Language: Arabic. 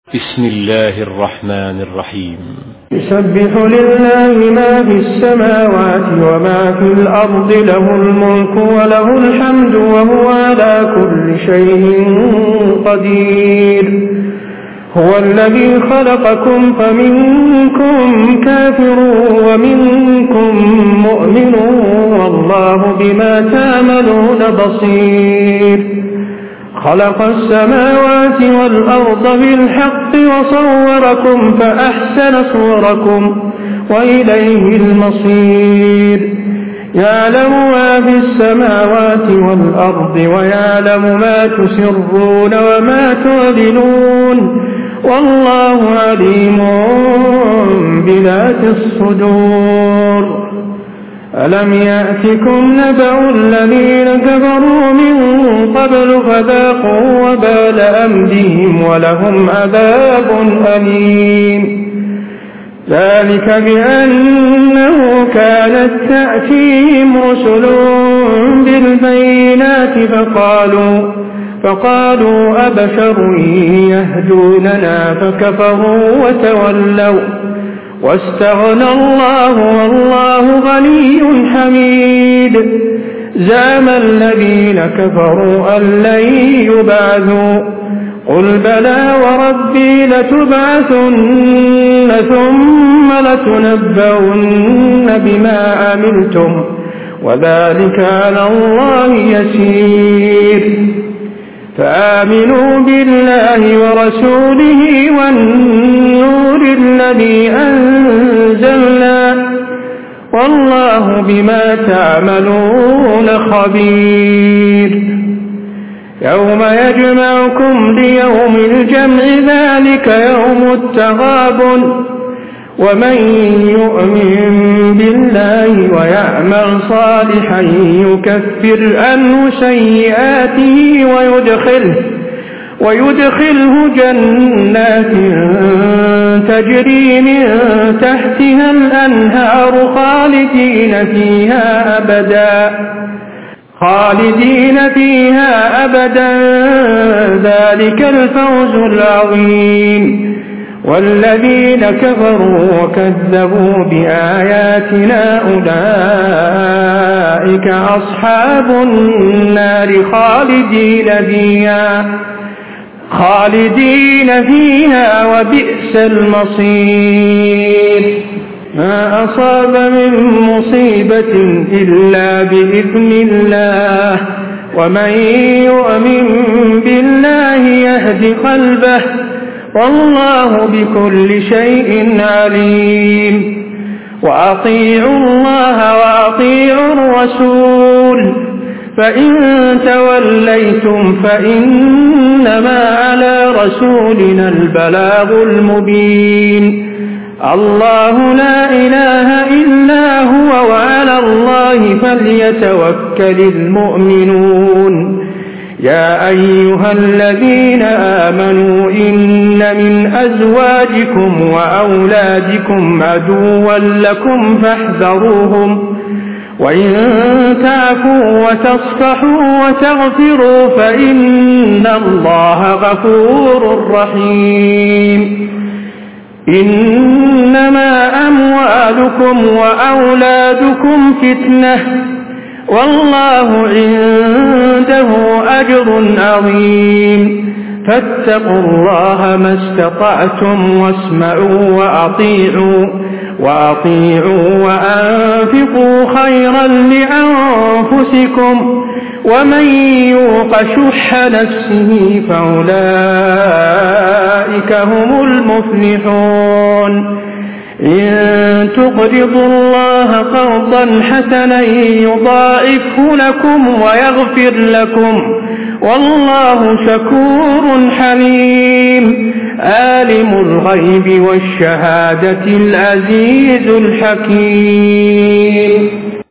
بسم الله الرحمن الرحيم. يسبح لله ما في السماوات وما في الأرض، له الملك وله الحمد وهو على كل شيء قدير. هو الذي خلقكم فمنكم كافر ومنكم مؤمن، والله بما تعملون بصير. خلق السماوات والأرض بالحق وصوركم فأحسن صوركم وإليه المصير. يعلم ما في السماوات والأرض ويعلم ما تسرون وما تعلنون، والله عليم بذات الصدور. ألم يأتكم نبأ الذين كفروا من قبل فذاقوا وبال أمرهم ولهم عذاب أليم. ذلك بأنه كانت تأتيهم رسل بالبينات فقالوا أبشر يهدوننا فكفروا وتولوا واستغنى الله والله غني حميد. زعم الذين كفروا أن لن يبعثوا، قل بلى وربي لتبعثن ثم لتنبؤن بما عملتم وذلك على الله يسير. فآمنوا بالله ورسوله والنور الذي أنزلنا، والله بما تعملون خبير. يوم يجمعكم ليوم الجمع ذلك يوم التغابن، ومن يؤمن بالله ويعمل صالحا يكفر عنه سيئاته ويدخله جنات تجري من تحتها الأنهار خالدين فيها أبدا، ذلك الفوز العظيم. والذين كفروا وكذبوا بآياتنا أولئك أصحاب النار خالدين فيها وبئس المصير. ما أصاب من مصيبة إلا بإذن الله، ومن يؤمن بالله يهد قلبه، والله بكل شيء عليم. وأطيعوا الله وأطيعوا الرسول، فإن توليتم فإنما على رسولنا البلاغ المبين. الله لا إله إلا هو، وعلى الله فليتوكل المؤمنون. يا أيها الذين آمنوا إن من أزواجكم وأولادكم عدوا لكم فاحذروهم، وإن تعفوا وتصفحوا وتغفروا فإن الله غفور رحيم. إنما أموالكم وأولادكم فتنة، والله عنده أجر عظيم. فاتقوا الله ما استطعتم واسمعوا وأطيعوا وأنفقوا خيرا لأنفسكم، ومن يوق شح نفسه فأولئك هم المفلحون. إن تقرضوا الله قرضا حسنا يضاعفه لكم ويغفر لكم، والله شكور حليم. عالم الغيب والشهادة العزيز الحكيم.